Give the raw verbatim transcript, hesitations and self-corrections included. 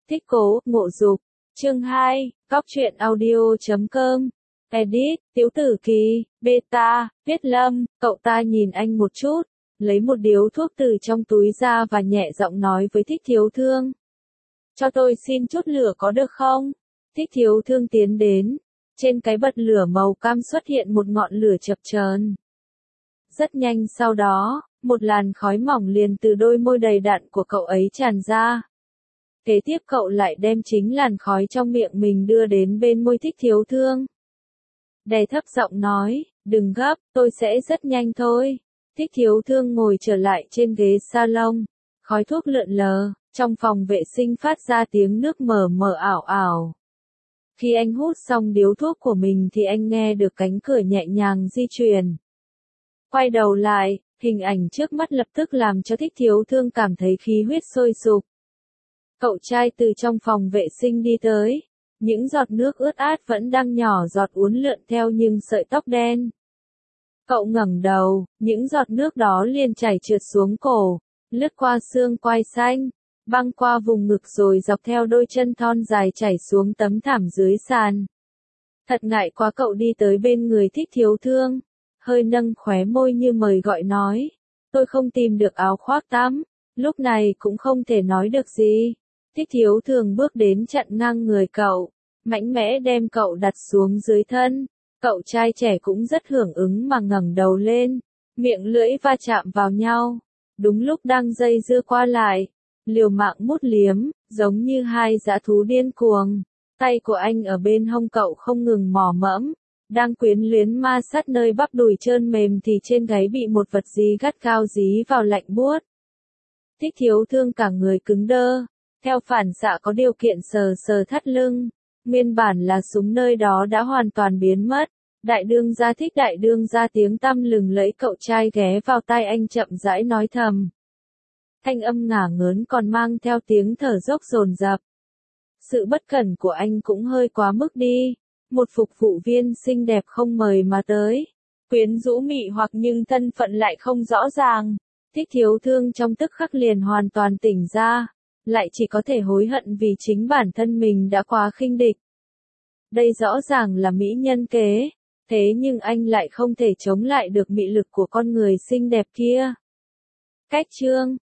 Thích Cố, Ngộ Dục. Chương hai, Góc truyện audio chấm com. Edit, Tiếu Tử Kỳ, Beta, Viết Lâm. Cậu ta nhìn anh một chút, lấy một điếu thuốc từ trong túi ra và nhẹ giọng nói với Thích Thiếu Thương. Cho tôi xin chút lửa có được không? Thích Thiếu Thương tiến đến. Trên cái bật lửa màu cam xuất hiện một ngọn lửa chập chờn. Rất nhanh sau đó, một làn khói mỏng liền từ đôi môi đầy đặn của cậu ấy tràn ra. Kế tiếp cậu lại đem chính làn khói trong miệng mình đưa đến bên môi Thích Thiếu Thương. Đè thấp giọng nói, đừng gấp, tôi sẽ rất nhanh thôi. Thích Thiếu Thương ngồi trở lại trên ghế salon, khói thuốc lượn lờ, trong phòng vệ sinh phát ra tiếng nước mờ mờ ảo ảo. Khi anh hút xong điếu thuốc của mình thì anh nghe được cánh cửa nhẹ nhàng di chuyển. Quay đầu lại, hình ảnh trước mắt lập tức làm cho Thích Thiếu Thương cảm thấy khí huyết sôi sục. Cậu trai từ trong phòng vệ sinh đi tới, những giọt nước ướt át vẫn đang nhỏ giọt uốn lượn theo những sợi tóc đen. Cậu ngẩng đầu, những giọt nước đó liền chảy trượt xuống cổ, lướt qua xương quai xanh, băng qua vùng ngực rồi dọc theo đôi chân thon dài chảy xuống tấm thảm dưới sàn. Thật ngại quá, cậu đi tới bên người Thích Thiếu Thương, hơi nâng khóe môi như mời gọi nói, tôi không tìm được áo khoác tắm, lúc này cũng không thể nói được gì. Thích Thiếu Thương bước đến chặn ngang người cậu, mạnh mẽ đem cậu đặt xuống dưới thân. Cậu trai trẻ cũng rất hưởng ứng mà ngẩng đầu lên, miệng lưỡi va chạm vào nhau. Đúng lúc đang dây dưa qua lại, liều mạng mút liếm, giống như hai dã thú điên cuồng. Tay của anh ở bên hông cậu không ngừng mò mẫm, đang quyến luyến ma sát nơi bắp đùi trơn mềm thì trên gáy bị một vật gì gắt gao dí vào lạnh buốt. Thích Thiếu Thương cả người cứng đơ, theo phản xạ có điều kiện sờ sờ thắt lưng. Nguyên bản là súng nơi đó đã hoàn toàn biến mất. Đại đương gia Thích đại đương gia tiếng tăm lừng lẫy, cậu trai ghé vào tai anh chậm rãi nói thầm. Thanh âm ngả ngớn còn mang theo tiếng thở dốc dồn dập. Sự bất cẩn của anh cũng hơi quá mức đi. Một phục vụ viên xinh đẹp không mời mà tới. Quyến rũ mị hoặc nhưng thân phận lại không rõ ràng. Thích Thiếu Thương trong tức khắc liền hoàn toàn tỉnh ra. Lại chỉ có thể hối hận vì chính bản thân mình đã quá khinh địch. Đây rõ ràng là mỹ nhân kế, thế nhưng anh lại không thể chống lại được mị lực của con người xinh đẹp kia. Cách chương